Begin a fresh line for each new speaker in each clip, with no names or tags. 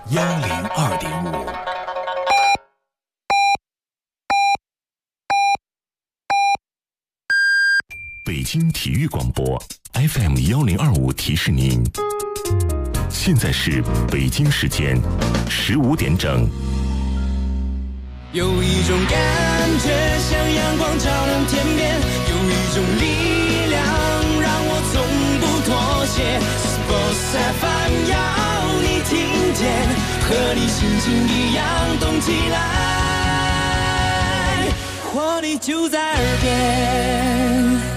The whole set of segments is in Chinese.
102.5。北京体育广播 FM 1025提示您，现在是北京时间15点整。
有一种感觉像阳光照亮天边，有一种力量让我从不妥协。Sports FM 要你听见，和你心情一样动起来，活力就在耳边。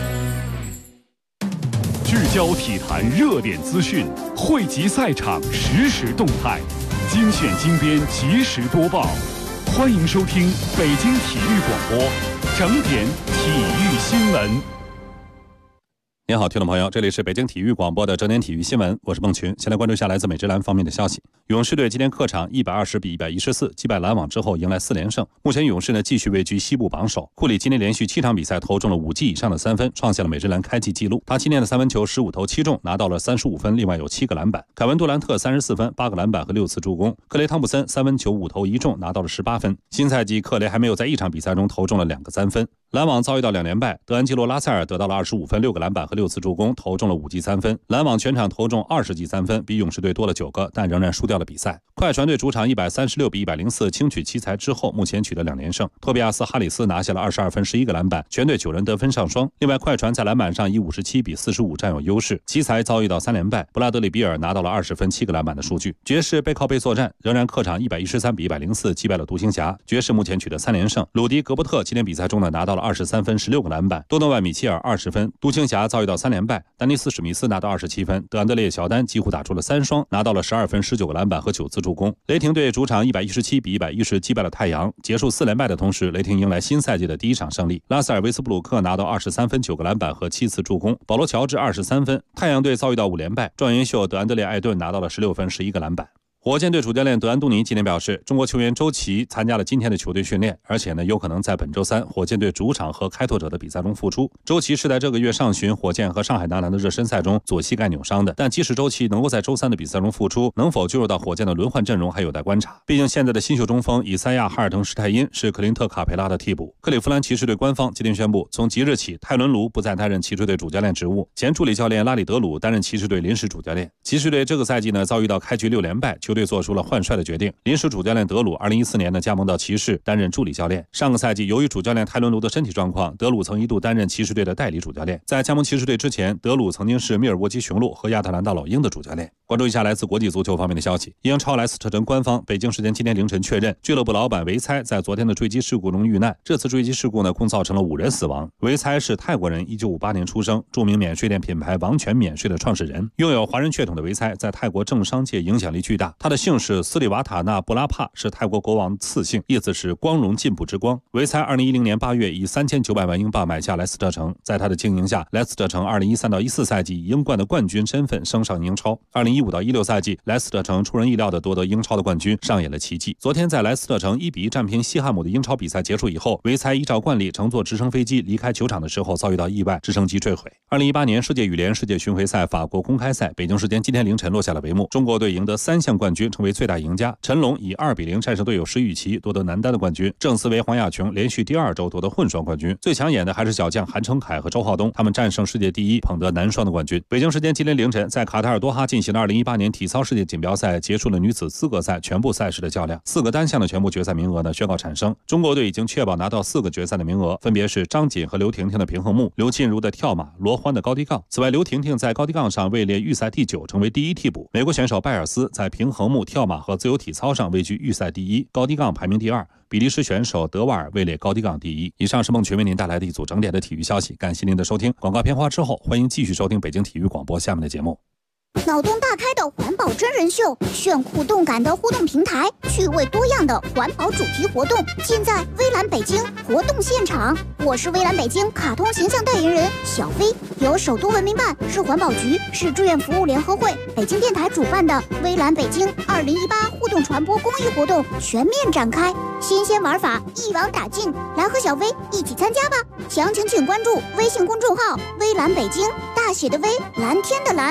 聚焦体坛热点资讯，汇集赛场实时动态，精选精编及时播报。欢迎收听北京体育广播整点体育新闻。
您好，听众朋友，这里是北京体育广播的整点体育新闻，我是孟群。先来关注一下来自美职篮方面的消息。勇士队今天客场120比114击败篮网之后，迎来4连胜。目前勇士呢继续位居西部榜首。库里今天连续7场比赛投中了5记以上的3分，创下了美职篮开季纪录。他今天的三分球15投7中，拿到了35分，另外有7个篮板。凯文杜兰特34分8个篮板和6次助攻。克雷汤普森3分球5投1中，拿到了18分。新赛季克雷还没有在一场比赛中投中了2个3分。篮网遭遇到2连败，德安吉罗拉塞尔得到了25分6个篮板和6次助攻，投中了5记3分。篮网全场投中20记3分，比勇士队多了9个，但仍然输掉了比赛。快船队主场136比104轻取奇才之后，目前取得2连胜。托比亚斯·哈里斯拿下了22分11个篮板，全队9人得分上双。另外，快船在篮板上以57比45占有优势。奇才遭遇到3连败，布拉德里比尔拿到了20分7个篮板的数据。爵士背靠背作战，仍然客场113比104击败了独行侠。爵士目前取得3连胜。鲁迪·格伯特今天比赛中呢拿到了23分16个篮板，多诺万·米切尔20分。独行侠遭遇到3连败，丹尼斯·史密斯拿到27分，德安德烈·乔丹几乎打出了3双，拿到了12分19个篮板和9次助攻。雷霆队主场117比110击败了太阳，结束4连败的同时，雷霆迎来新赛季的第一场胜利。拉塞尔·维斯布鲁克拿到23分9个篮板和7次助攻，保罗·乔治23分。太阳队遭遇到5连败，状元秀德安德烈·艾顿拿到了16分11个篮板。火箭队主教练德安东尼今天表示，中国球员周琦参加了今天的球队训练，而且呢有可能在本周3火箭队主场和开拓者的比赛中复出。周琦是在这个月上旬火箭和上海男篮的热身赛中左膝盖扭伤的，但即使周琦能够在周3的比赛中复出，能否进入到火箭的轮换阵容还有待观察。毕竟现在的新秀中锋以赛亚·哈尔滕施泰因是克林特·卡佩拉的替补。克利夫兰骑士队官方今天宣布，从即日起泰伦卢不再担任骑士队主教练职务，前助理教练拉里德鲁担任骑士队临时主教练。骑士队这个赛季呢遭遇到开局6连败，球队做出了换帅的决定。临时主教练德鲁2014年呢加盟到骑士担任助理教练。上个赛季由于主教练泰伦卢的身体状况，德鲁曾一度担任骑士队的代理主教练。在加盟骑士队之前，德鲁曾经是密尔沃基雄鹿和亚特兰大老鹰的主教练。关注一下来自国际足球方面的消息。英超莱斯特城官方北京时间今天凌晨确认，俱乐部老板维猜在昨天的坠机事故中遇难。这次坠机事故呢共造成了5人死亡。维猜是泰国人，1958年出生，著名免税店品牌王权免税的创始人。拥有华人血统的维猜在泰国政商界影响力巨大。他的姓氏斯里瓦塔纳布拉帕是泰国国王赐姓，意思是光荣进步之光。维猜2010年8月以3900万英镑买下莱斯特城，在他的经营下，莱斯特城2013到14赛季以英冠的冠军身份升上英超。2015到16赛季，莱斯特城出人意料地夺得英超的冠军，上演了奇迹。昨天在莱斯特城1比1战平西汉姆的英超比赛结束以后，维猜依照惯例乘坐直升飞机离开球场的时候遭遇到意外，直升机坠毁。2018年世界羽联世界巡回赛法国公开赛，北京时间今天凌晨落下了帷幕，中国队赢得3项冠军，成为最大赢家。陈龙以2比0战胜队友石宇奇，夺得男单的冠军。郑思维、黄雅琼连续第2周夺得混双冠军。最抢眼的还是小将韩成凯和周浩东，他们战胜世界第一，捧得男双的冠军。北京时间今天凌晨，在卡塔尔多哈进行的2018年体操世界锦标赛结束了女子资格赛全部赛事的较量，4个单项的全部决赛名额呢宣告产生。中国队已经确保拿到4个决赛的名额，分别是张锦和刘婷婷的平衡木、刘静茹的跳马、罗欢的高低杠。此外，刘婷婷在高低杠上位列预赛第9，成为第1替补。美国选手拜尔斯在平衡木、跳马和自由体操上位居预赛第1，高低杠排名第2。比利时选手德瓦尔位列高低杠第1。以上是孟群为您带来的一组整点的体育消息，感谢您的收听。广告片花之后，欢迎继续收听北京体育广播下面的节目。
脑洞大开的环保真人秀，炫酷动感的互动平台，趣味多样的环保主题活动，尽在微蓝北京活动现场。我是微蓝北京卡通形象代言人小飞，由首都文明办、市环保局、市志愿服务联合会、北京电台主办的微蓝北京2018互动传播公益活动全面展开，新鲜玩法一网打尽，来和小飞一起参加吧！详情请关注微信公众号微蓝北京，大写的微，蓝天的蓝。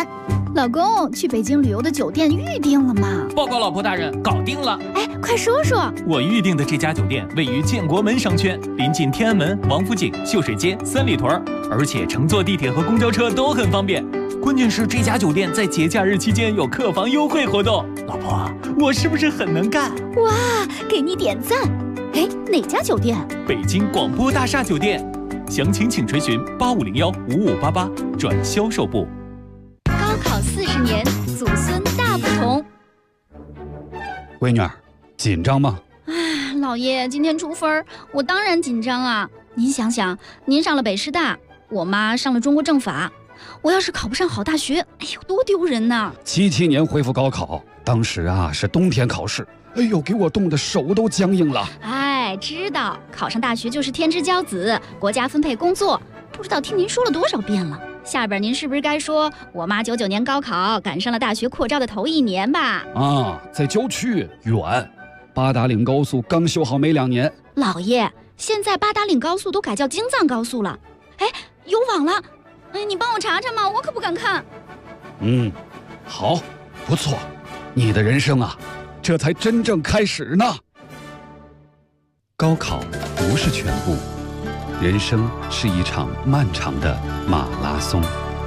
老公，去北京旅游的酒店预定了吗？
报告老婆大人，搞定了。
哎，快说说。
我预定的这家酒店位于建国门商圈，临近天安门、王府井、秀水街、三里屯，而且乘坐地铁和公交车都很方便。关键是这家酒店在节假日期间有客房优惠活动。老婆，我是不是很能干？
哇，给你点赞。哎，哪家酒店？
北京广播大厦酒店。详情请垂询8501-5588转销售部。
高考40年，祖孙大不同。
闺女儿，紧张吗？
哎，老爷，今天出分，我当然紧张啊。您想想，您上了北师大，我妈上了中国政法，我要是考不上好大学，哎呦，多丢人呐
！77年恢复高考，当时啊是冬天考试，哎呦，给我冻得手都僵硬了。
哎，知道考上大学就是天之骄子，国家分配工作，不知道听您说了多少遍了。下边您是不是该说我妈99年高考赶上了大学扩招的头1年吧？
啊，在郊区远，八达岭高速刚修好没2年。
老爷，现在八达岭高速都改叫京藏高速了，哎，有网了，哎，你帮我查查嘛，我可不敢看。
好，不错，你的人生啊，这才真正开始呢。高考不是全部，人生是一场漫长的马拉松。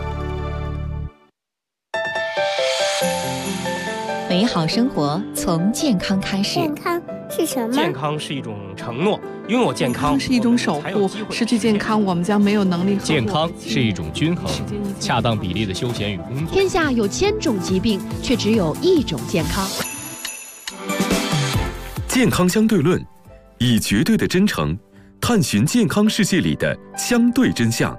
美好生活从健康开始。
健康是什么？
健康是一种承诺，拥有健康
是一种守护，失去健康我们将没有能力。
健康是一种均衡，恰当比例的休闲与工作。
天下有1000种疾病，却只有1种健康。
健康相对论，以绝对的真诚探寻健康世界里的相对真相。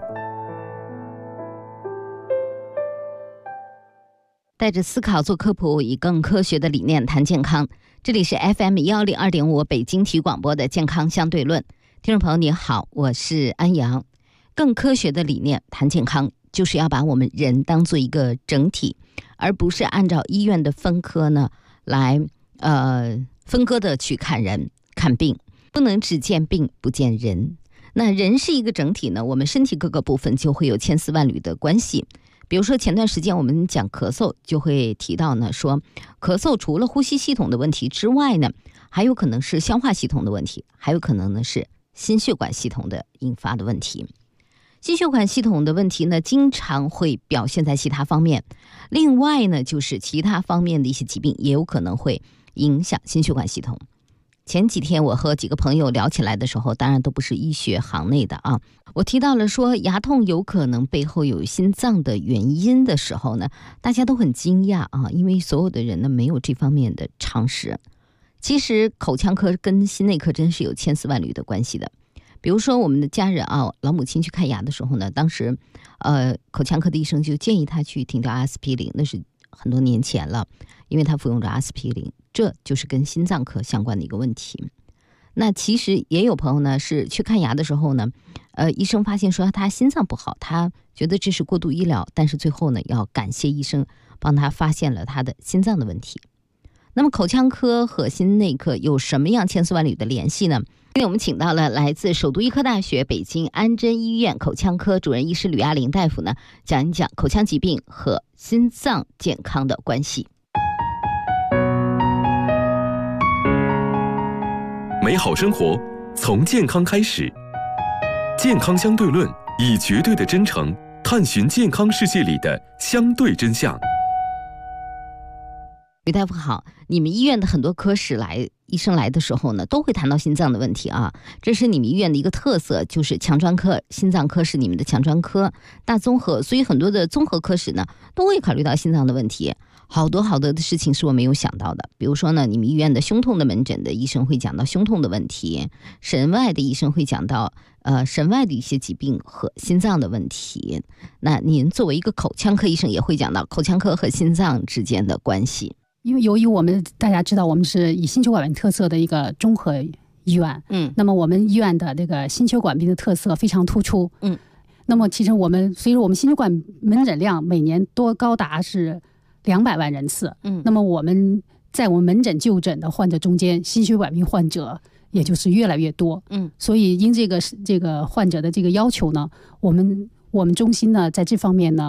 带着思考做科普，以更科学的理念谈健康。这里是 FM102.5 北京体育广播的健康相对论。听众朋友你好，我是安阳。更科学的理念谈健康，就是要把我们人当做一个整体，而不是按照医院的分科呢来分割的去看人看病，不能只见病不见人。那人是一个整体呢，我们身体各个部分就会有千丝万缕的关系。比如说前段时间我们讲咳嗽，就会提到呢，说咳嗽除了呼吸系统的问题之外呢，还有可能是消化系统的问题，还有可能呢是心血管系统的引发的问题。心血管系统的问题呢，经常会表现在其他方面。另外呢，就是其他方面的一些疾病也有可能会影响心血管系统。前几天我和几个朋友聊起来的时候，当然都不是医学行内的啊，我提到了说牙痛有可能背后有心脏的原因的时候呢，大家都很惊讶啊，因为所有的人呢没有这方面的常识。其实口腔科跟心内科真是有千丝万缕的关系的。比如说我们的家人啊，老母亲去看牙的时候呢，当时口腔科的医生就建议他去停掉阿司匹林，那是很多年前了，因为他服用着阿司匹林，这就是跟心脏科相关的一个问题。那其实也有朋友呢是去看牙的时候呢，医生发现说他心脏不好，他觉得这是过度医疗，但是最后呢要感谢医生帮他发现了他的心脏的问题。那么口腔科和心内科有什么样千丝万缕的联系呢？今天我们请到了来自首都医科大学北京安贞医院口腔科主任医师吕亚玲大夫呢，讲一讲口腔疾病和心脏健康的关系。
美好生活从健康开始，健康相对论，以绝对的真诚探寻健康世界里的相对真相。
吕大夫好，你们医院的很多科室医生来的时候呢，都会谈到心脏的问题啊，这是你们医院的一个特色，就是强专科，心脏科是你们的强专科，大综合，所以很多的综合科室呢，都会考虑到心脏的问题。好多的事情是我没有想到的，比如说呢，你们医院的胸痛的门诊的医生会讲到胸痛的问题，神外的医生会讲到神外的一些疾病和心脏的问题。那您作为一个口腔科医生，也会讲到口腔科和心脏之间的关系。
因为由于我们大家知道，我们是以心血管病特色的一个综合医院，那么我们医院的这个心血管病的特色非常突出，那么其实随着我们心血管门诊量每年多高达是200万人次，那么我们在我们门诊就诊的患者中间，心血管病患者也就是越来越多，所以因这个患者的这个要求呢，我们中心呢在这方面呢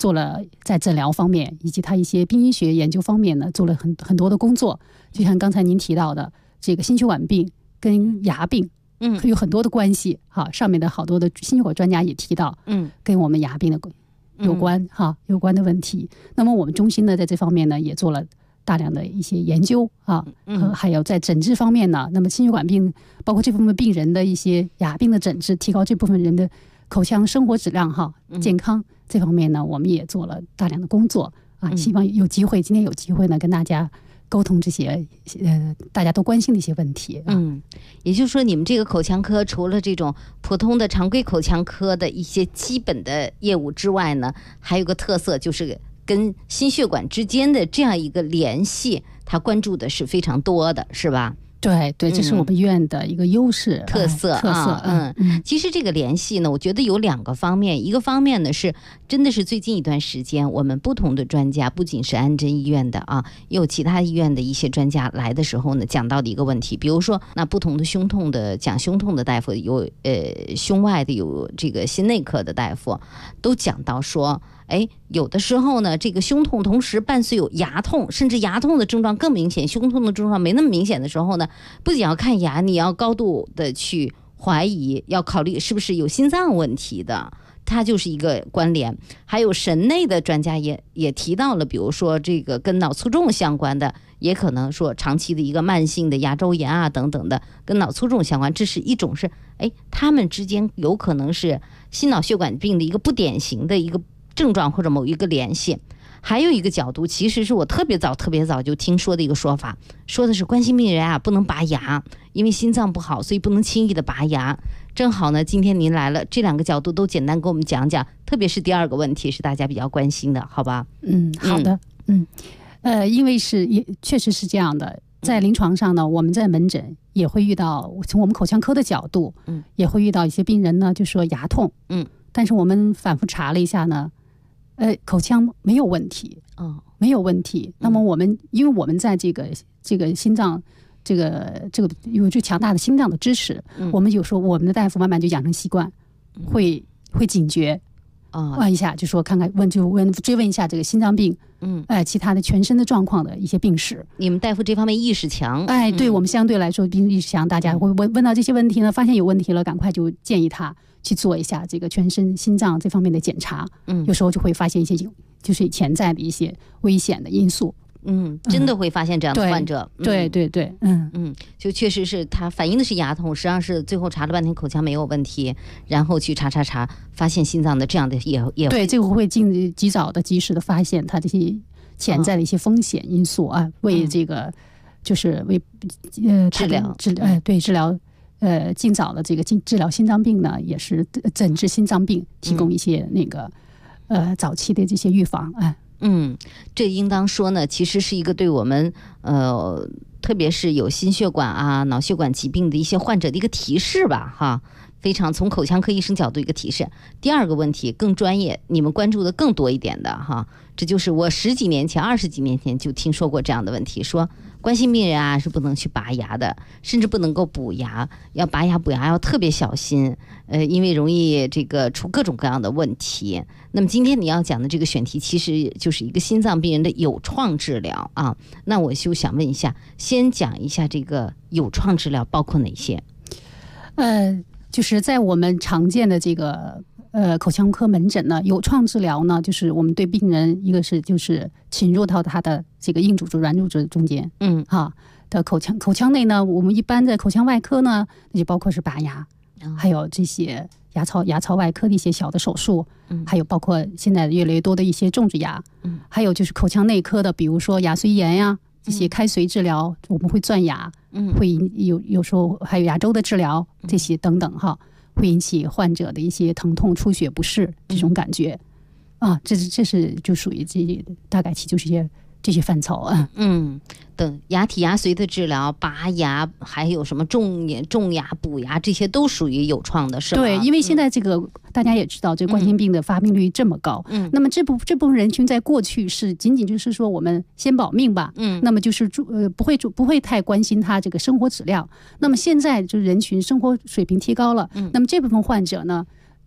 做了在诊疗方面以及他一些病医学研究方面呢做了很多的工作。就像刚才您提到的这个心血管病跟牙病有很多的关系哈，上面的好多的心血管专家也提到跟我们牙病的有关有关的问题。那么我们中心呢在这方面呢也做了大量的一些研究还有在诊治方面呢，那么心血管病包括这部分病人的一些牙病的诊治，提高这部分人的口腔生活质量健康这方面呢，我们也做了大量的工作希望今天有机会呢跟大家沟通这些大家都关心的一些问题
也就是说你们这个口腔科除了这种普通的常规口腔科的一些基本的业务之外呢，还有个特色就是跟心血管之间的这样一个联系，它关注的是非常多的，是吧？
对，这是我们医院的一个优势
特色。其实这个联系呢，我觉得有2个方面。一个方面呢是真的是最近一段时间，我们不同的专家，不仅是安贞医院的也有其他医院的一些专家来的时候呢，讲到的一个问题，比如说那不同的讲胸痛的大夫，有胸外的，有这个心内科的大夫，都讲到说有的时候呢，这个胸痛同时伴随有牙痛，甚至牙痛的症状更明显，胸痛的症状没那么明显的时候呢，不仅要看牙，你要高度的去怀疑，要考虑是不是有心脏问题的，它就是一个关联。还有神内的专家也提到了，比如说这个跟脑卒中相关的，也可能说长期的一个慢性的牙周炎等等的跟脑卒中相关，这是一种是他们之间有可能是心脑血管病的一个不典型的一个症状或者某一个联系。还有一个角度，其实是我特别早就听说的一个说法，说的是冠心病人不能拔牙，因为心脏不好，所以不能轻易的拔牙。正好呢，今天您来了，这2个角度都简单给我们讲讲，特别是第2个问题是大家比较关心的，好吧？
好的。因为也确实是这样的，在临床上呢，我们在门诊也会遇到，从我们口腔科的角度也会遇到一些病人呢就说牙痛但是我们反复查了一下呢口腔没有问题没有问题。那么因为我们在这个心脏这个有最强大的心脏的支持我们有时候我们的大夫慢慢就养成习惯会警觉问一下，就说看看追问一下这个心脏病其他的全身的状况的一些病史。
你们大夫这方面意识强
对，我们相对来说意识强，大家会问到这些问题呢，发现有问题了，赶快就建议他去做一下这个全身心脏这方面的检查有时候就会发现一些就是潜在的一些危险的因素
真的会发现这样的患者
对
就确实是他反映的是牙痛，实际上是最后查了半天口腔没有问题，然后去查发现心脏的这样的也
对，这个会及时的发现他这些潜在的一些风险因素为这个就是为
治疗
尽早的这个治疗心脏病呢，也是诊治心脏病提供一些早期的这些预防
这应当说呢，其实是一个对我们特别是有心血管脑血管疾病的一些患者的一个提示吧非常从口腔科医生角度一个提示。第2个问题更专业，你们关注的更多一点的这就是我10几年前20几年前就听说过这样的问题，说冠心病人是不能去拔牙的，甚至不能够补牙，要拔牙补牙要特别小心因为容易这个出各种各样的问题。那么今天你要讲的这个选题其实就是一个心脏病人的有创治疗那我就想问一下，先讲一下这个有创治疗包括哪些？
就是在我们常见的这个口腔科门诊呢，有创治疗呢，就是我们对病人一个是就是侵入到他的这个硬组织软组织中间的口腔内呢，我们一般的口腔外科呢，那就包括是拔牙还有这些牙槽外科的一些小的手术还有包括现在越来越多的一些种植牙还有就是口腔内科的，比如说牙髓炎呀这些开髓治疗，我们会钻牙会有时候还有牙周的治疗这些等等会引起患者的一些疼痛出血不适这种感觉这是就属于大概其就是这些范畴
等牙体牙髓的治疗，拔牙还有什么种牙补牙，这些都属于有创的是吧？
对，因为现在这个大家也知道这冠心病的发病率这么高那么这部分人群在过去是仅仅就是说我们先保命吧那么就是不会太关心他这个生活质量那么现在就是人群生活水平提高了那么这部分患者呢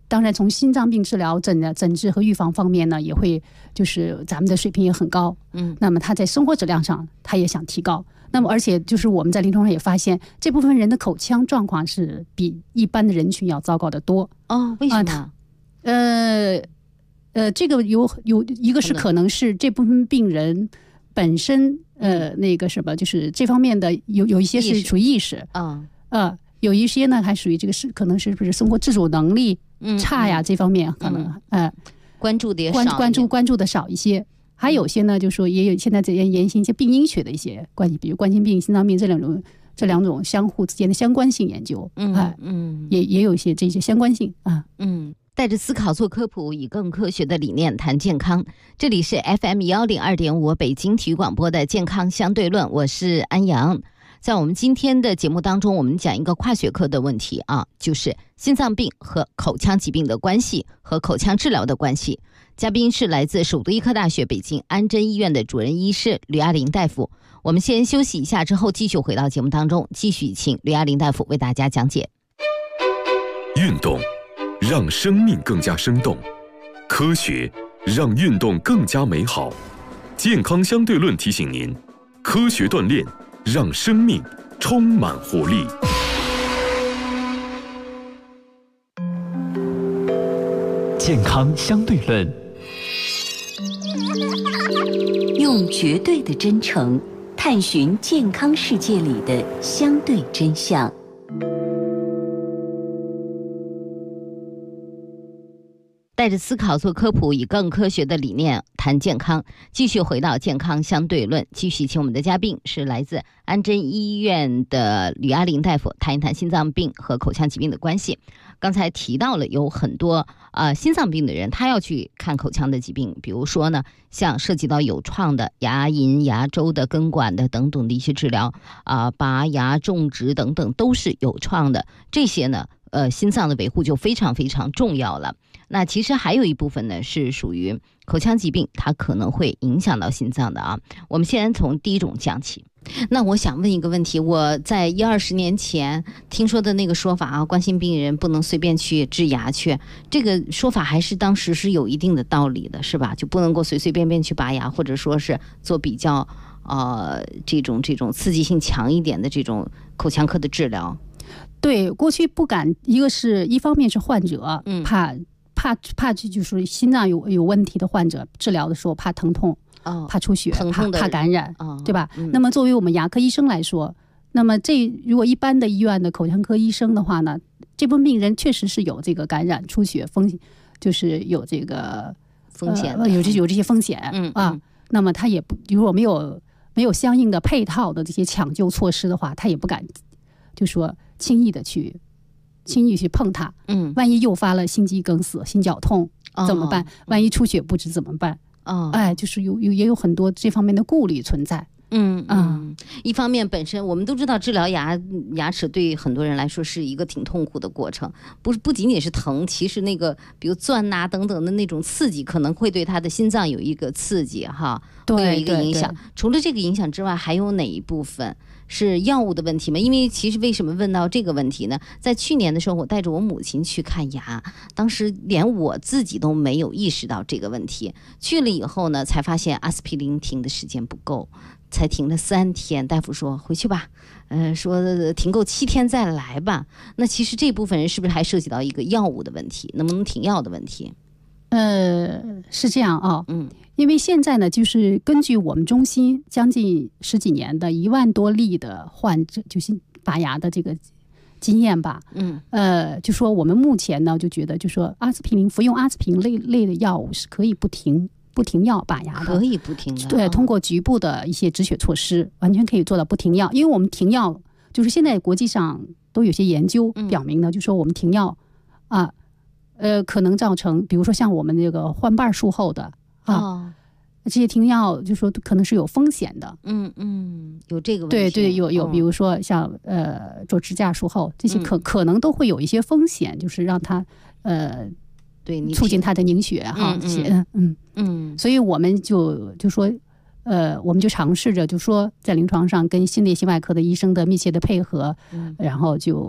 当然从心脏病治疗诊治和预防方面呢，也会就是咱们的水平也很高。那么他在生活质量上他也想提高。那么而且就是我们在临床上也发现，这部分人的口腔状况是比一般的人群要糟糕得多。
为什么？
这个有一个是可能是这部分病人本身那个什么，就是这方面的有一些是属于意识有一些呢还属于这个是可能是不是生活自主能力差呀，这方面可能
关注的也少，
关注的少一些。还有些呢，就说也有现在在研习一些病因学的一些关系，比如冠心病、心脏病这两种相互之间的相关性研究，也有一些这些相关性
带着思考做科普，以更科学的理念谈健康。这里是 FM102.5 北京体育广播的健康相对论，我是安阳。在我们今天的节目当中，我们讲一个跨学科的问题就是心脏病和口腔疾病的关系和口腔治疗的关系。嘉宾是来自首都医科大学北京安贞医院的主任医师吕亚玲大夫。我们先休息一下，之后继续回到节目当中，继续请吕亚玲大夫为大家讲解。
运动让生命更加生动，科学让运动更加美好。健康相对论提醒您，科学锻炼让生命充满活力。
健康相对论，
用绝对的真诚探寻健康世界里的相对真相。
带着思考做科普，以更科学的理念谈健康。继续回到健康相对论，继续请我们的嘉宾是来自安贞医院的吕亚玲大夫，谈一谈心脏病和口腔疾病的关系。刚才提到了有很多心脏病的人，他要去看口腔的疾病，比如说呢，像涉及到有创的牙龈、牙周的、根管的等等的一些治疗拔牙、种植等等都是有创的。这些呢，心脏的维护就非常非常重要了。那其实还有一部分呢是属于口腔疾病，它可能会影响到心脏的我们先从第一种讲起。那我想问一个问题，我在10-20年前听说的那个说法冠心病人不能随便去治牙去，这个说法还是当时是有一定的道理的，是吧？就不能够随随便便去拔牙，或者说是做比较这种刺激性强一点的这种口腔科的治疗。
对，过去不敢，一方面是患者怕就是心脏有问题的患者治疗的时候怕疼痛怕出血，怕感染对吧？那么作为我们牙科医生来说，那么如果一般的医院的口腔科医生的话呢，这部分病人确实是有这个感染出血风险，就是有这个
风险
有这些风险那么他也不，如果没有相应的配套的这些抢救措施的话，他也不敢就说轻易去碰它，万一诱发了心肌梗死、心绞痛怎么办？万一出血不止怎么办？就是也有很多这方面的顾虑存在。
一方面本身我们都知道治疗牙齿对很多人来说是一个挺痛苦的过程，不仅仅是疼，其实那个比如钻等等的那种刺激可能会对他的心脏有一个刺激会有一个影响。除了这个影响之外，还有哪一部分是药物的问题吗？因为其实为什么问到这个问题呢？在去年的时候，我带着我母亲去看牙，当时连我自己都没有意识到这个问题。去了以后呢，才发现阿司匹林停的时间不够，才停了3天。大夫说回去吧，说停够7天再来吧。那其实这部分人是不是还涉及到一个药物的问题，能不能停药的问题？
是这样因为现在呢，就是根据我们中心将近10几年的1万多例的患者，就是拔牙的这个经验吧，就说我们目前呢就觉得，就说服用阿司匹林类的药物是可以不停药拔牙的，
可以不停的。
对，通过局部的一些止血措施，完全可以做到不停药。因为我们停药，就是现在国际上都有些研究表明呢，就说我们停药可能造成，比如说像我们这个换瓣术后的这些停药就说可能是有风险的。
有这个问题。
对，有比如说像做支架术后，这些可能都会有一些风险，就是让它促进它的凝血这些所以我们就说我们就尝试着就说在临床上跟心内心外科的医生的密切的配合，然后就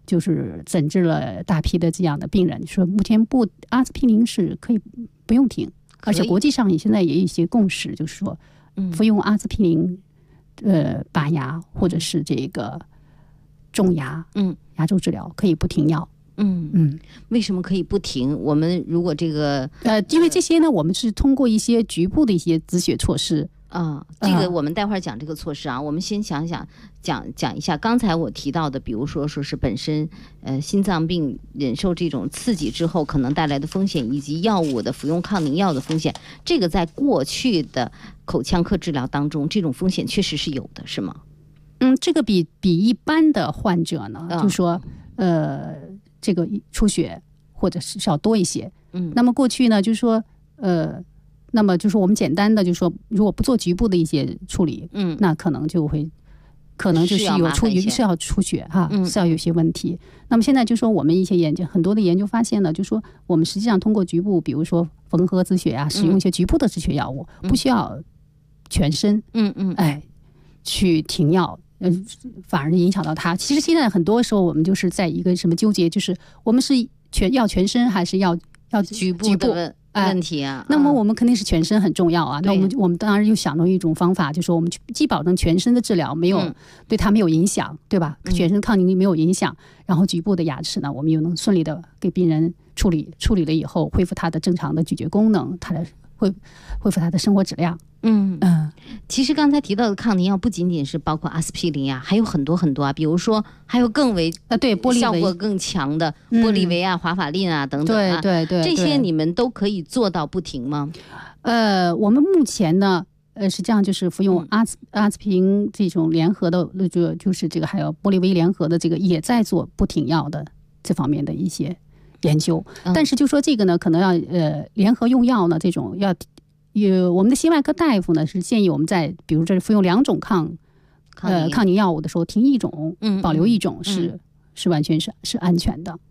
就是诊治了大批的这样的病人，说目前阿司匹林是可以不用停，而且国际上现在也有一些共识，就是说服用阿司匹林拔牙或者是这个种牙牙周治疗可以不停药。
为什么可以不停？我们如果这个
因为这些呢，我们是通过一些局部的一些止血措施。
这个我们待会儿讲这个措施啊，我们先讲一下刚才我提到的，比如说是本身心脏病忍受这种刺激之后可能带来的风险，以及药物的服用抗凝药的风险，这个在过去的口腔科治疗当中，这种风险确实是有的，是吗？
这个比一般的患者呢，就是说这个出血或者是要多一些。那么过去呢，就是说那么就是我们简单的就是说，如果不做局部的一些处理，那可能就是是要出血哈，是要有些问题。那么现在就是说，我们一些很多的研究发现呢，就是说我们实际上通过局部，比如说缝合止血啊，使用一些局部的止血药物，不需要全身，去停药，反而影响到它。其实现在很多时候我们就是在一个什么纠结，就是我们是要全身还是要
局部的问题啊。
那么我们肯定是全身很重要啊。那我们当然又想到一种方法，就是说我们既保证全身的治疗对它没有影响，对吧？全身抗凝力没有影响，然后局部的牙齿呢，我们又能顺利的给病人处理了以后，恢复它的正常的咀嚼功能，恢复它的生活质量。
其实刚才提到的抗凝药不仅仅是包括阿司匹林啊，还有很多很多啊，比如说还有更为效果更强的玻利维啊、华法令啊等等啊。
对，
这些你们都可以做到不停吗？
我们目前呢，实际上就是服用阿司匹林这种联合的，就是这个还有玻利维联合的这个也在做不停药的这方面的一些研究。但是就说这个呢，可能要联合用药呢，这种我们的心外科大夫呢是建议我们在比如这服用2种抗凝药物的时候，停一种，保留一种是完全是安全的。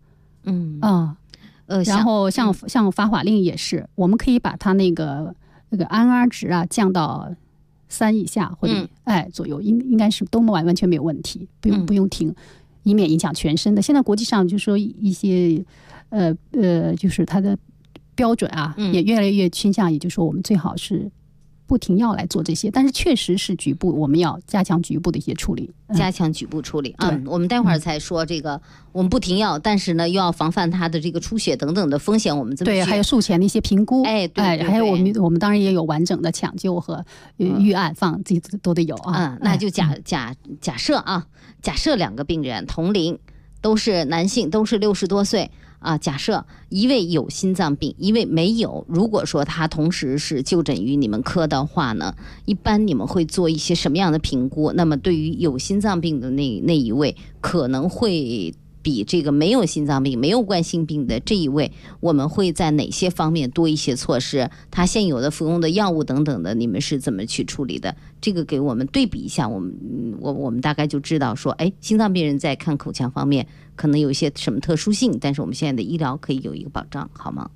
然后像法法令也是，我们可以把它那个 NR 值啊降到3以下或者左右，应该是都完全没有问题，不用停，以免影响全身的。现在国际上就说一些就是它的标准啊，也越来越倾向，也就是说我们最好是不停药来做这些，但是确实是局部，我们要加强局部的一些处理，
加强局部处理我们待会儿才说这个，我们不停药，但是呢又要防范它的这个出血等等的风险，我们
对，还有术前的一些评估，
对，
还有我们当然也有完整的抢救和预案这些都得有啊。
那就假设2个病人同龄，都是男性，都是60多岁。假设一位有心脏病，一位没有，如果说他同时是就诊于你们科的话呢，一般你们会做一些什么样的评估？那么对于有心脏病的那一位，可能会比这个没有心脏病、没有冠心病的这一位，我们会在哪些方面多一些措施？他现有的服用的药物等等的，你们是怎么去处理的？这个给我们对比一下，我们大概就知道说，心脏病人在看口腔方面可能有一些什么特殊性，但是我们现在的医疗可以有一个保障，好吗？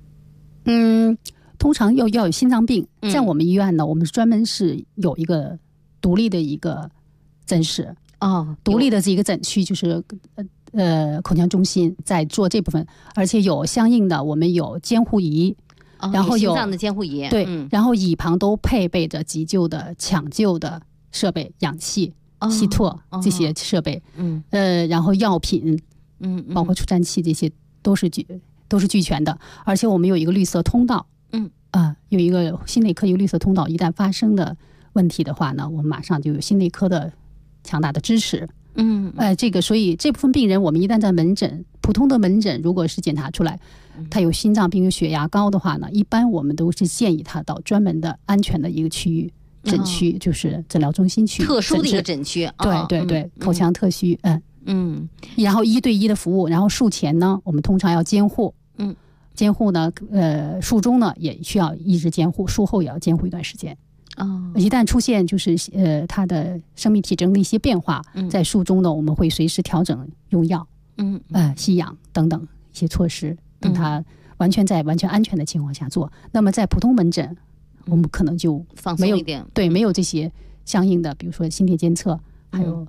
通常要有心脏病，在我们医院呢，我们专门是有一个独立的一个诊室，独立的这一个诊区，就是口腔中心在做这部分，而且有相应的，我们有监护仪，然后有
心脏的监护仪，
对，然后椅旁都配备着急救的抢救的设备，氧气、希特这些设备，然后药品，包括除颤器，这些都是俱全的，而且我们有一个绿色通道，有一个心内科一个绿色通道，一旦发生的问题的话呢，我们马上就有心内科的强大的支持。所以这部分病人，我们一旦在门诊，普通的门诊，如果是检查出来他有心脏病、有血压高的话呢，一般我们都是建议他到专门的安全的一个区域诊区，就是诊疗中心去
特殊的一个诊区，
对，口腔特需，然后1对1的服务，然后术前呢，我们通常要监护，监护呢，术中呢也需要一直监护，术后也要监护一段时间。一旦出现就是他的生命体征的一些变化，在术中呢，我们会随时调整用药，吸氧等等一些措施，等他完全安全的情况下做。那么在普通门诊，我们可能就
放松一点，
对，没有这些相应的，比如说心电监测，还有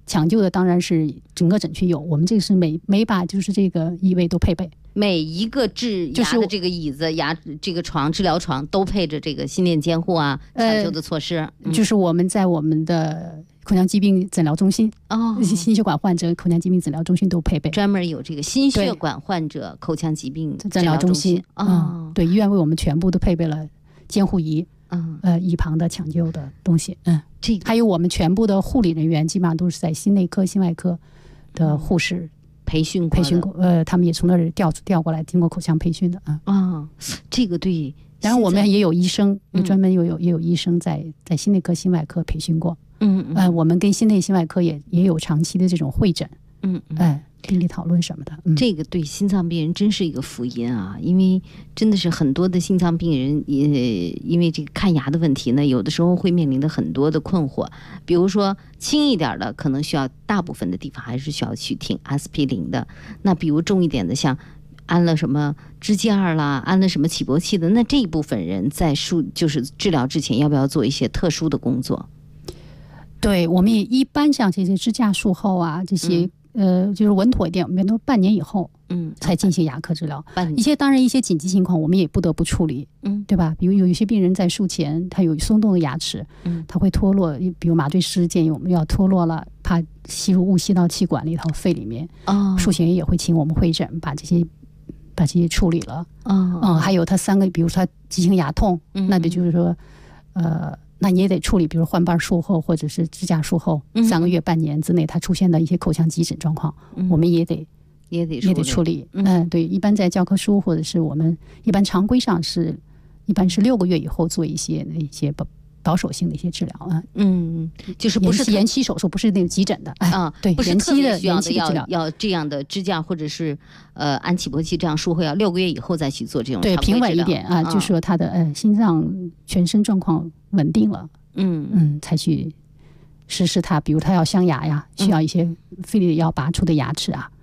抢救的当然是整个诊区有，我们这个是每把就是这个医卫都配备。
每一个治牙的这个椅子、牙这个床、治疗床都配着这个心电监护啊、抢救的措施。
就是我们在我们的口腔疾病诊疗中心心血管患者口腔疾病诊疗中心都配备，
专门有这个心血管患者口腔疾病
诊疗中心。对，医院为我们全部都配备了监护仪，一旁的抢救的东西。还有我们全部的护理人员基本上都是在心内科、心外科的护士。
培训过，
他们也从那儿调过来，经过口腔培训的
这个对。
然后我们也有医生，专门也有医生在心内科、心外科培训过。我们跟心内心外科也有长期的这种会诊。病例讨论什么的。
这个对心脏病人真是一个福音啊！因为真的是很多的心脏病人也因为这个看牙的问题呢，有的时候会面临的很多的困惑。比如说轻一点的，可能需要大部分的地方还是需要去听阿司匹林的。那比如重一点的，像安了什么支架啦，安了什么起搏器的，那这一部分人在就是治疗之前，要不要做一些特殊的工作？
对，我们也一般像这些支架术后啊，这些就是稳妥一点，我们都半年以后才进行牙科治疗。当然一些紧急情况我们也不得不处理，对吧？比如有一些病人在术前他有松动的牙齿，他会脱落，比如麻醉师建议我们要脱落了，怕误吸到气管里头、肺里面。术前也会请我们会诊，把这些处理了。还有他3个，比如说他急性牙痛，那得就是说那你也得处理，比如换瓣术后或者是支架术后3个月、半年之内他出现的一些口腔急诊状况，我们也得处理。对，一般在教科书或者是我们一般常规上一般是6个月以后做一些保守性的一些治疗。
就是不是
延期手术，不是那个急诊的。对，
不是
延期的
治疗要这样的支架或者是安起搏器这样术后要6个月以后再去做这种。
对，平稳一点啊，就是说他的心脏全身状况稳定了，才去实施它。比如他要镶牙呀，需要一些非得要拔出的牙齿啊。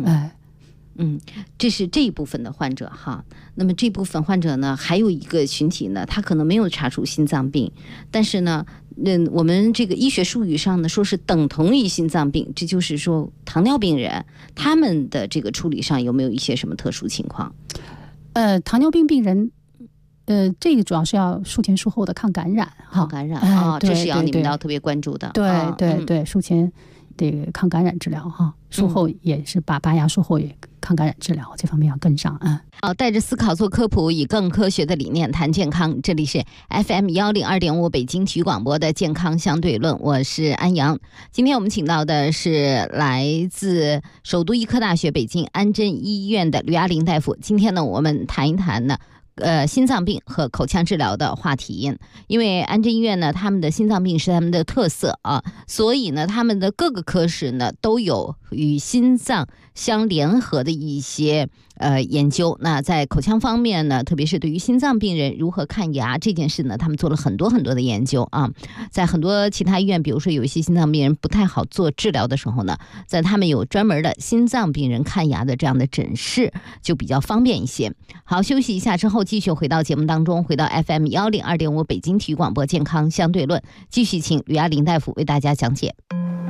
这是这一部分的患者哈。那么这部分患者呢，还有一个群体呢，他可能没有查出心脏病，但是呢，我们这个医学术语上呢，说是等同于心脏病，这就是说糖尿病人他们的这个处理上有没有一些什么特殊情况？
糖尿病病人，这个主要是要术前术后的抗感染，
抗感染这是你们要特别关注的。
对，术前这个抗感染治疗哈，术后也是拔牙术后也抗感染治疗，这方面要跟上。
好，带着思考做科普，以更科学的理念谈健康。这里是 FM 102.5北京体育广播的健康相对论，我是安阳。今天我们请到的是来自首都医科大学北京安贞医院的吕亚玲大夫。今天呢，我们谈一谈呢心脏病和口腔治疗的话题。因为安贞医院呢，他们的心脏病是他们的特色啊，所以呢，他们的各个科室呢都有与心脏相联合的一些研究。那在口腔方面呢，特别是对于心脏病人如何看牙这件事呢，他们做了很多很多的研究啊。在很多其他医院，比如说有一些心脏病人不太好做治疗的时候呢，在他们有专门的心脏病人看牙的这样的诊室，就比较方便一些。好，休息一下之后继续回到节目当中，回到 FM 102.5北京体育广播健康相对论，继续请吕亚玲大夫为大家讲解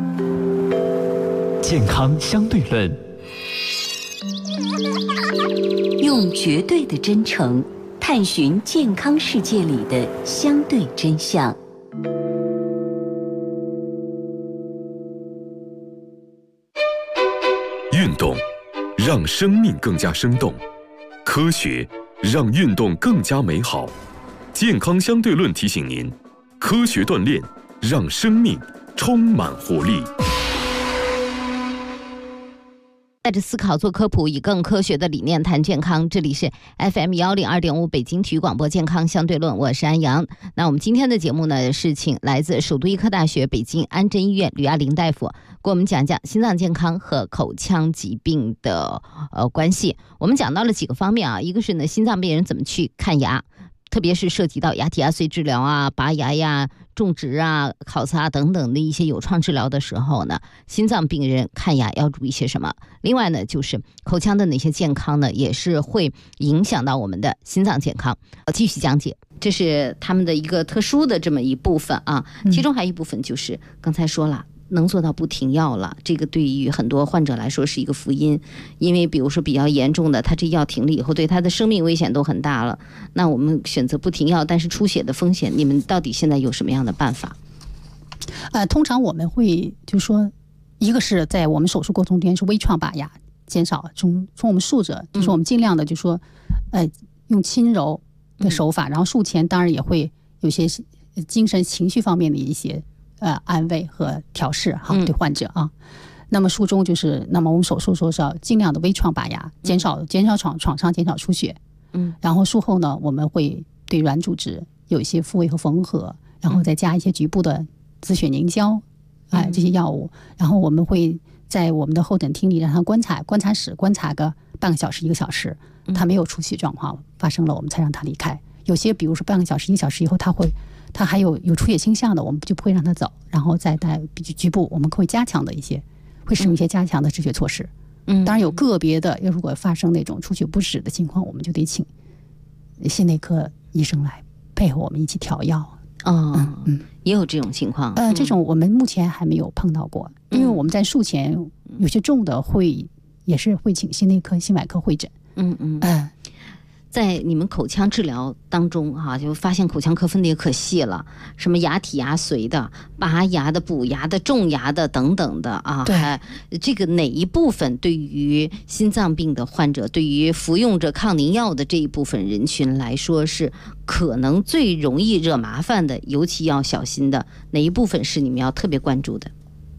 健康相对论。
用绝对的真诚探寻健康世界里的相对真相。
运动让生命更加生动，科学让运动更加美好。健康相对论提醒您，科学锻炼让生命充满活力。
带着思考做科普，以更科学的理念谈健康。这里是 FM 102.5北京体育广播健康相对论，我是安阳。那我们今天的节目呢，是请来自首都医科大学北京安贞医院吕亚玲大夫给我们讲讲心脏健康和口腔疾病的关系。我们讲到了几个方面啊，一个是呢，心脏病人怎么去看牙，特别是涉及到牙体牙髓治疗啊、拔牙呀、种植啊、烤瓷啊等等的一些有创治疗的时候呢，心脏病人看牙要注意些什么？另外呢，就是口腔的哪些健康呢，也是会影响到我们的心脏健康。继续讲解，这是他们的一个特殊的这么一部分啊。其中还有一部分就是刚才说了， 能做到不停药了，这个对于很多患者来说是一个福音，因为比如说比较严重的，他这药停了以后，对他的生命危险都很大了。那我们选择不停药，但是出血的风险，你们到底现在有什么样的办法？
通常我们会就是说，一个是在我们手术过程中是微创拔牙，减少从我们术者，就是我们尽量的就是说，用轻柔的手法，然后术前当然也会有些精神情绪方面的一些安慰和调试哈，对患者啊。那么术中就是，那么我们手术时候是要尽量的微创拔牙，减少创伤，减少出血。然后术后呢，我们会对软组织有一些复位和缝合，然后再加一些局部的止血凝胶，这些药物。然后我们会在我们的候诊厅里让他观察室观察个半个小时1个小时，他没有出血状况发生了，我们才让他离开。有些比如说半个小时1个小时以后，他还有出血倾向的，我们就不会让他走，然后再在局部我们会使用一些加强的止血措施。当然有个别的，如果发生那种出血不止的情况，我们就得请心内科医生来配合我们一起调药。
也有这种情况。
这种我们目前还没有碰到过，因为我们在术前有些重的也是会请心内科、心外科会诊。
在你们口腔治疗当中就发现口腔科分的也可细了，什么牙体牙髓的、拔牙的、补牙的、种牙的等等的啊。对，这个哪一部分对于心脏病的患者，对于服用着抗凝药的这一部分人群来说，是可能最容易惹麻烦的，尤其要小心的哪一部分是你们要特别关注的？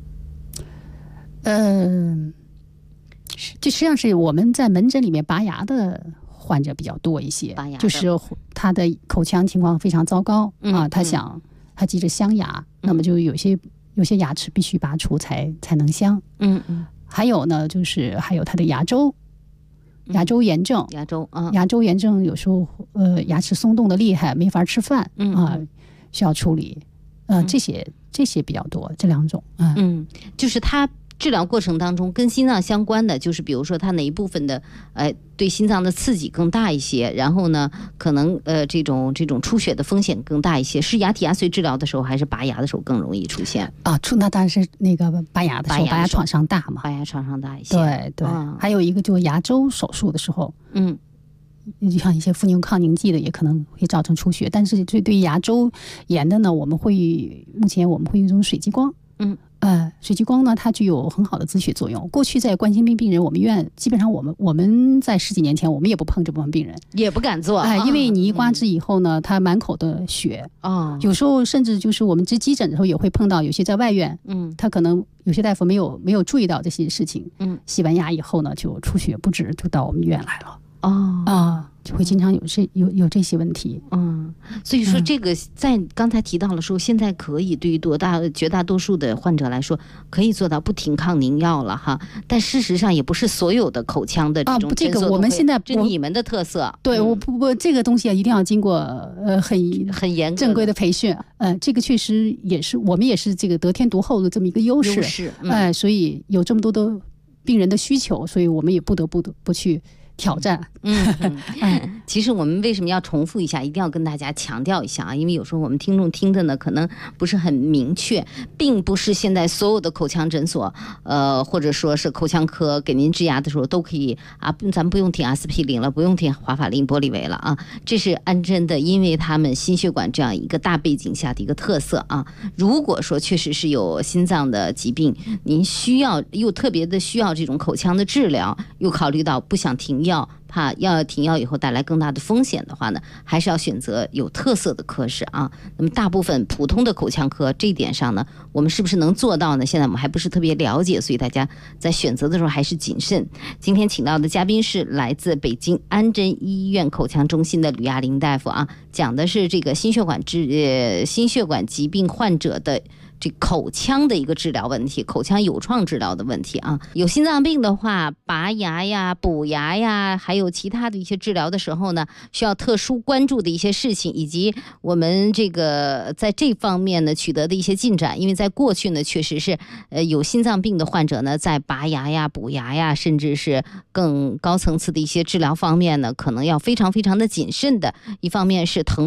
这实际上是我们在门诊里面拔牙的患者比较多一些，就是他的口腔情况非常糟糕他急着镶牙，那么就有些牙齿必须拔除才能镶。还有呢，就是还有他的牙周炎症，牙周炎症有时候牙齿松动的厉害，没法吃饭需要处理。这些比较多，这2种。
就是他治疗过程当中跟心脏相关的，就是比如说它哪一部分的对心脏的刺激更大一些，然后呢可能这种出血的风险更大一些，是牙体牙髓治疗的时候还是拔牙的时候更容易出现？
那当然是那个拔牙的时候，拔牙创伤大嘛，
拔牙创伤大一些。
对，还有一个就是牙周手术的时候，像一些复凝抗凝剂的也可能会造成出血，但是对于牙周炎的呢，目前我们会用一种水激光。水激光呢，它具有很好的止血作用。过去在冠心病病人，我们医院基本上我们在10几年前，我们也不碰这部分病人，
也不敢做，
因为你一刮治以后呢，他满口的血有时候甚至就是我们值急诊的时候也会碰到，有些在外院，他可能有些大夫没有注意到这些事情，洗完牙以后呢，就出血不止，就到我们医院来了。就会经常有这些问题。
所以说这个在刚才提到了说，现在可以对于绝大多数的患者来说，可以做到不停抗凝药了哈。但事实上也不是所有的口腔的这种
这个我们现在
这你们的特色。
对，我这个东西一定要经过
很严格
正规的培训。这个确实也是我们也是这个得天独厚的这么一个优势。所以有这么多的病人的需求，所以我们也不得不去挑战。
其实我们为什么要重复一下，一定要跟大家强调一下啊？因为有时候我们听众听的呢，可能不是很明确，并不是现在所有的口腔诊所，或者说是口腔科给您治牙的时候都可以咱们不用听阿司匹林了，不用听华法林、玻利维了啊。这是安贞的，因为他们心血管这样一个大背景下的一个特色啊。如果说确实是有心脏的疾病，您又特别的需要这种口腔的治疗，又考虑到不想停药，怕要停药以后带来更大的风险的话呢，还是要选择有特色的科室啊。那么大部分普通的口腔科这一点上呢，我们是不是能做到呢？现在我们还不是特别了解，所以大家在选择的时候还是谨慎。今天请到的嘉宾是来自北京安贞医院口腔中心的吕亚玲大夫啊，讲的是这个心血管疾病患者的这口腔的一个治疗问题，口腔有创治疗的问题啊。有心脏病的话，拔牙呀、补牙呀，还有其他的一些治疗的时候呢，需要特殊关注的一些事情，以及我们这个在这方面呢取得的一些进展。因为在过去呢，确实是有心脏病的患者呢，在拔牙呀、补牙呀，甚至是更高层次的一些治疗方面呢，可能要非常非常的谨慎的。一方面是疼痛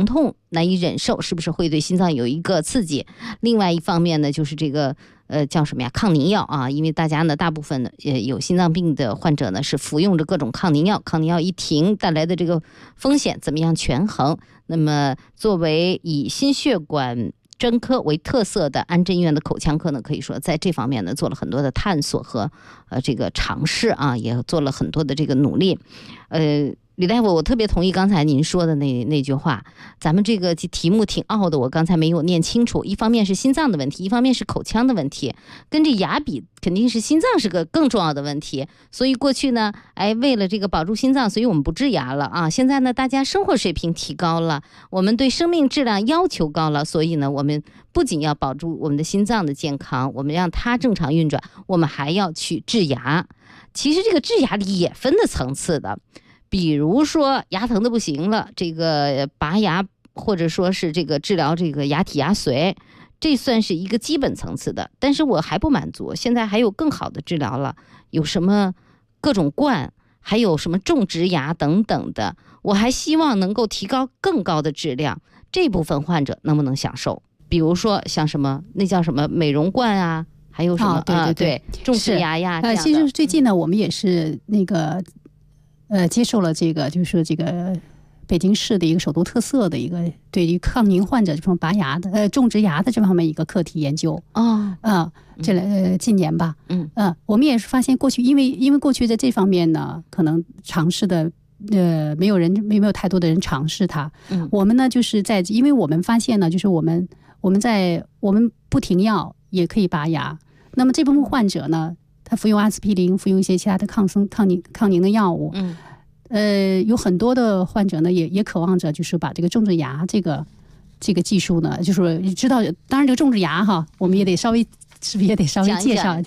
难以忍受，是不是会对心脏有一个刺激？另外一方面呢，就是这个叫什么呀？抗凝药啊，因为大家呢，大部分有心脏病的患者呢是服用着各种抗凝药，抗凝药一停带来的这个风险怎么样权衡？那么作为以心血管专科为特色的安贞医院的口腔科呢，可以说在这方面呢做了很多的探索和这个尝试啊，也做了很多的这个努力。吕大夫，我特别同意刚才您说的那句话，咱们这个题目挺拗的，我刚才没有念清楚。一方面是心脏的问题，一方面是口腔的问题，跟这牙比，肯定是心脏是个更重要的问题。所以过去呢，为了这个保住心脏，所以我们不治牙了啊。现在呢，大家生活水平提高了，我们对生命质量要求高了，所以呢，我们不仅要保住我们的心脏的健康，我们让它正常运转，我们还要去治牙。其实这个治牙里也分的层次的。比如说牙疼的不行了，这个拔牙或者说是这个治疗这个牙体牙髓，这算是一个基本层次的。但是我还不满足，现在还有更好的治疗了，有什么各种冠，还有什么种植牙等等的，我还希望能够提高更高的质量，这部分患者能不能享受？比如说像什么那叫什么美容冠啊，还有什么对种植牙呀。
其实最近呢，我们也是那个接受了这个，就是说这个北京市的一个首都特色的一个对于抗凝患者这种拔牙的种植牙的这方面一个课题研究近年吧，我们也是发现过去因为过去在这方面呢，可能尝试的没有太多的人尝试它。我们呢就是因为我们发现呢，就是我们不停药也可以拔牙，那么这部分患者呢，他服用阿司匹林，服用一些其他的抗凝的药物，有很多的患者呢，也渴望着就是把这个种植牙这个技术呢，就是知道，当然这个种植牙哈，我们也得稍微介绍，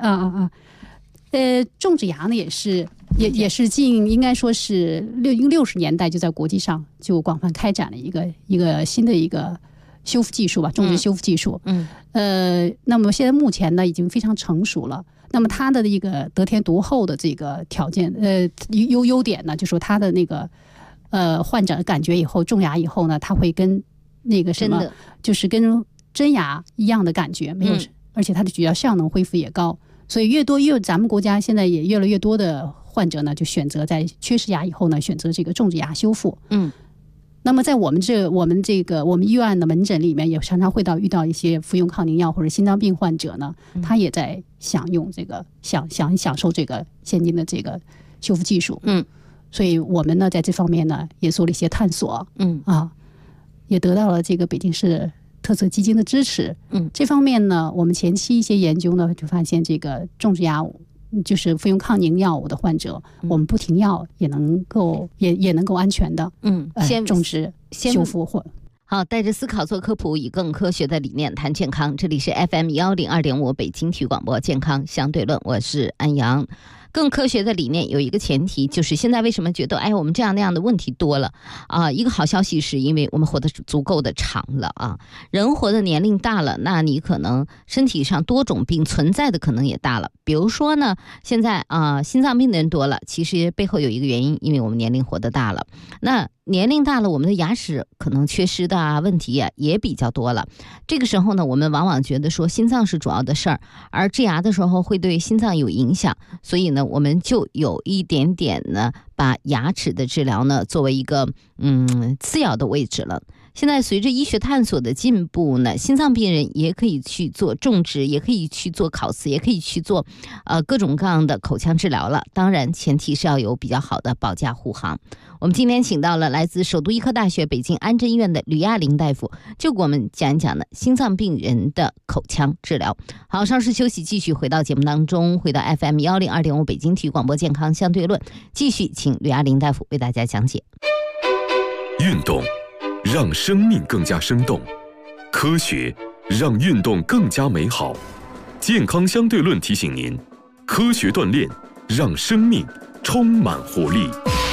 种植牙呢也是应该说是60年代就在国际上就广泛开展了一个新的一个修复技术吧，种植修复技术，那么现在目前呢已经非常成熟了。那么它的一个得天独厚的这个条件，优点呢，就说它的那个患者感觉以后种牙以后呢，它会跟那个什么，就是跟真牙一样的感觉，没有，而且它的举要效能恢复也高，所以咱们国家现在也越来越多的患者呢，就选择在缺失牙以后呢，选择这个种植牙修复。那么在我们医院的门诊里面，也常常会遇到一些服用抗凝药或者心脏病患者呢，他也在享用这个享受这个现今的这个修复技术。所以我们呢在这方面呢也做了一些探索。也得到了这个北京市特色基金的支持。这方面呢，我们前期一些研究呢，就发现这个种植牙就是服用抗凝药物的患者，我们不停药也能够安全的种植修复
好，带着思考做科普，以更科学的理念谈健康。这里是 FM 102.5北京体育广播健康相对论，我是安阳。更科学的理念有一个前提，就是现在为什么觉得我们这样那样的问题多了啊？一个好消息是因为我们活得足够的长了啊，人活的年龄大了，那你可能身体上多种病存在的可能也大了。比如说呢，现在心脏病的人多了，其实背后有一个原因，因为我们年龄活得大了。那年龄大了，我们的牙齿可能缺失的问题也比较多了。这个时候呢，我们往往觉得说心脏是主要的事儿，而治牙的时候会对心脏有影响，所以呢，我们就有一点点呢，把牙齿的治疗呢作为一个次要的位置了。现在随着医学探索的进步呢，心脏病人也可以去做种植，也可以去做烤瓷，也可以去做各种各样的口腔治疗了。当然前提是要有比较好的保驾护航。我们今天请到了来自首都医科大学北京安贞医院的吕亚玲大夫，就给我们讲一讲呢心脏病人的口腔治疗。好，稍事休息，继续回到节目当中，回到 FM 102.5北京体育广播健康相对论，继续请吕亚玲大夫为大家讲解。
运动让生命更加生动，科学让运动更加美好。健康相对论提醒您，科学锻炼让生命充满活力。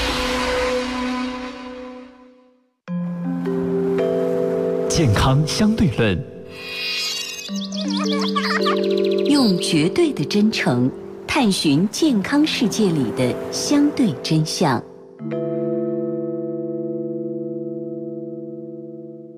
健康相对论，
用绝对的真诚探寻健康世界里的相对真相。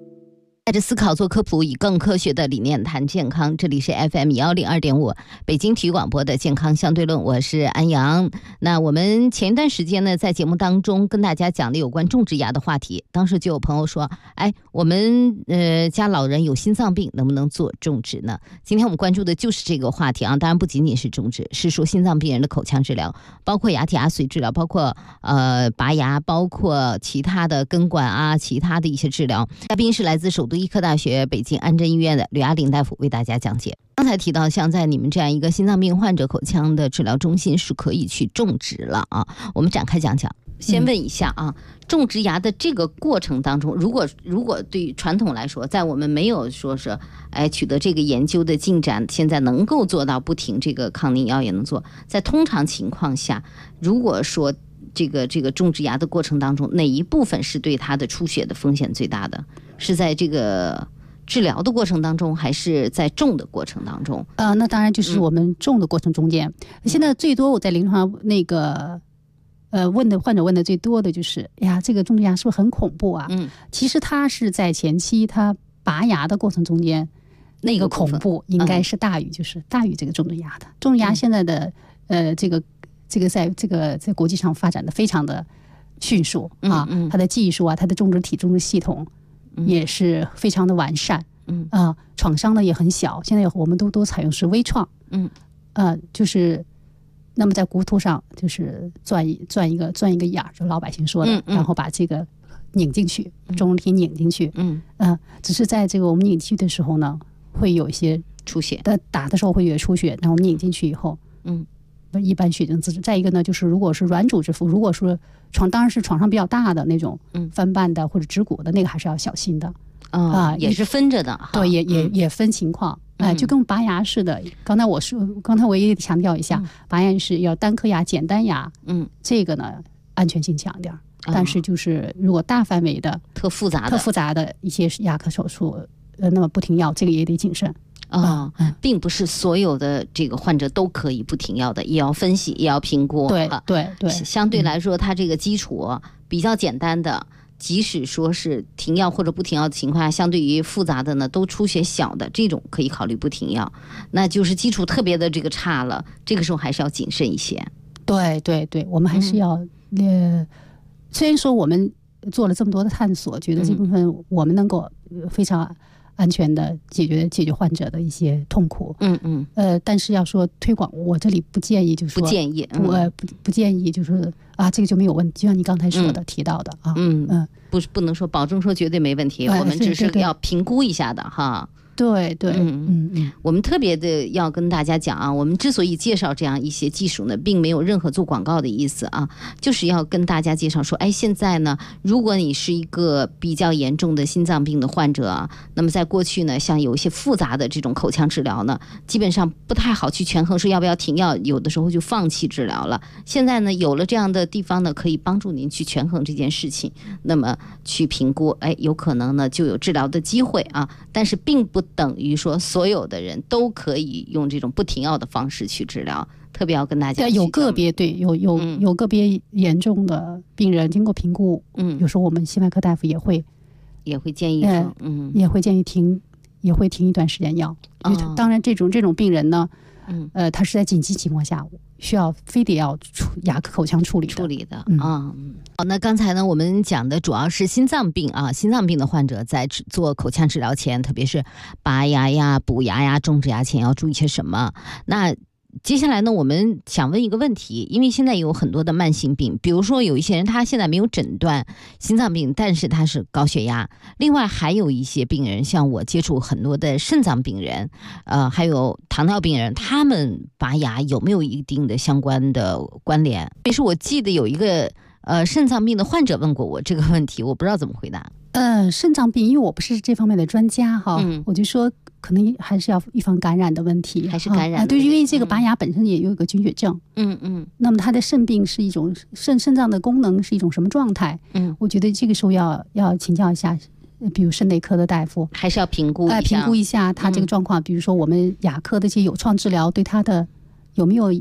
带着思考做科普，以更科学的理念谈健康。这里是 FM102.5 北京体育广播的健康相对论，我是安阳。那我们前一段时间呢，在节目当中跟大家讲了有关种植牙的话题，当时就有朋友说，我们家老人有心脏病，能不能做种植呢？今天我们关注的就是这个话题啊，当然不仅仅是种植，是说心脏病人的口腔治疗，包括牙体牙髓治疗，包括拔牙，包括其他的根管啊，其他的一些治疗。嘉宾是来自首都医科大学北京安贞医院的吕亚玲大夫，为大家讲解。刚才提到，像在你们这样一个心脏病患者口腔的治疗中心是可以去种植了啊，我们展开讲讲。先问一下啊，种植牙的这个过程当中，如果对于传统来说，在我们没有说是取得这个研究的进展，现在能够做到不停这个抗凝药也能做，在通常情况下，如果说这个种植牙的过程当中，哪一部分是对它的出血的风险最大的？是在这个治疗的过程当中，还是在种的过程当中？
那当然就是我们种的过程中间。现在最多我在临床上那个患者问的最多的就是，这个种植牙是不是很恐怖啊？其实它是在前期他拔牙的过程中间，那个恐怖应该是大于这个种植牙的。种植牙现在的这个在国际上发展的非常的迅速啊，它的技术啊，它的种植体种植系统也是非常的完善，创伤呢也很小，现在我们都采用是微创，就是那么在骨头上就是钻一个眼儿，就老百姓说的，然后把这个拧进去，种植体拧进去，只是在这个我们拧进去的时候呢，会有一些
出血，
打的时候会有出血，然后我们拧进去以后，一般血症自治。再一个呢，就是如果是软组织肤，如果说当然是创伤比较大的那种翻瓣的或者指骨的那个还是要小心的
也是分着的，
对，也分情况，就跟拔牙似的。刚才我也强调一下，拔牙是要单颗牙、简单牙，这个呢安全性强点，但是就是如果大范围的、
特复杂
的一些牙科手术，那么不停药，这个也得谨慎。
并不是所有的这个患者都可以不停药的，也要分析，也要评估。
对。
相对来说，它这个基础比较简单的，即使说是停药或者不停药的情况下，相对于复杂的呢，都出血小的这种可以考虑不停药。那就是基础特别的这个差了，这个时候还是要谨慎一些。
对，我们还是要虽然说我们做了这么多的探索，觉得这部分我们能够非常安全的解决患者的一些痛苦，但是要说推广，我这里不建议，就是说
不建议，
我不建议，就是这个就没有问题，就像你刚才说的提到的啊，
不能说保证说绝对没问题，我们只是要评估一下的哈。
对，
我们特别的要跟大家讲啊，我们之所以介绍这样一些技术呢，并没有任何做广告的意思啊，就是要跟大家介绍说，现在呢，如果你是一个比较严重的心脏病的患者啊，那么在过去呢，像有一些复杂的这种口腔治疗呢，基本上不太好去权衡说要不要停药，有的时候就放弃治疗了。现在呢，有了这样的地方呢，可以帮助您去权衡这件事情，那么去评估，有可能呢就有治疗的机会啊，但是并不等于说所有的人都可以用这种不停药的方式去治疗，特别要跟大家
有个别有个别严重的病人经过评估，有时候我们心外科大夫也会
建议
也会建议停一段时间药。当然这种病人呢，他是在紧急情况下需要非得要牙科口腔处理
的好，那刚才呢我们讲的主要是心脏病啊，心脏病的患者在做口腔治疗前，特别是拔牙呀、补牙呀、种植牙前要注意些什么？那接下来呢，我们想问一个问题，因为现在有很多的慢性病，比如说有一些人他现在没有诊断心脏病，但是他是高血压，另外还有一些病人，像我接触很多的肾脏病人，还有糖尿病人，他们拔牙有没有一定的相关的关联？比如说我记得有一个肾脏病的患者问过我这个问题，我不知道怎么回答。
肾脏病，因为我不是这方面的专家哈，我就说可能还是要预防感染的问题，
还是感染
对，因为这个拔牙本身也有一个菌血症，那么它的肾病是一种肾脏的功能是一种什么状态？我觉得这个时候要请教一下，比如肾内科的大夫，
还是要评估
一下他这个状况，比如说我们牙科的这些有创治疗对他的有没有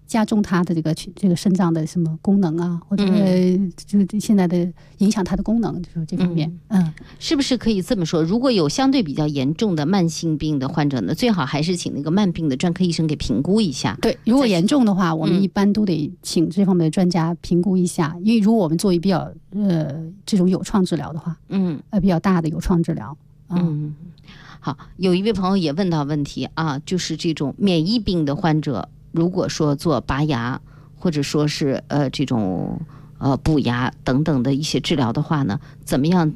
加重他的这个肾脏的什么功能啊，或者就现在的影响他的功能，就是这方面。
是不是可以这么说？如果有相对比较严重的慢性病的患者呢，最好还是请那个慢病的专科医生给评估一下。
对，如果严重的话，我们一般都得请这方面的专家评估一下，因为如果我们做比较这种有创治疗的话，比较大的有创治疗，
好，有一位朋友也问到问题啊，就是这种免疫病的患者，如果说做拔牙或者说是这种补牙等等的一些治疗的话呢，怎么样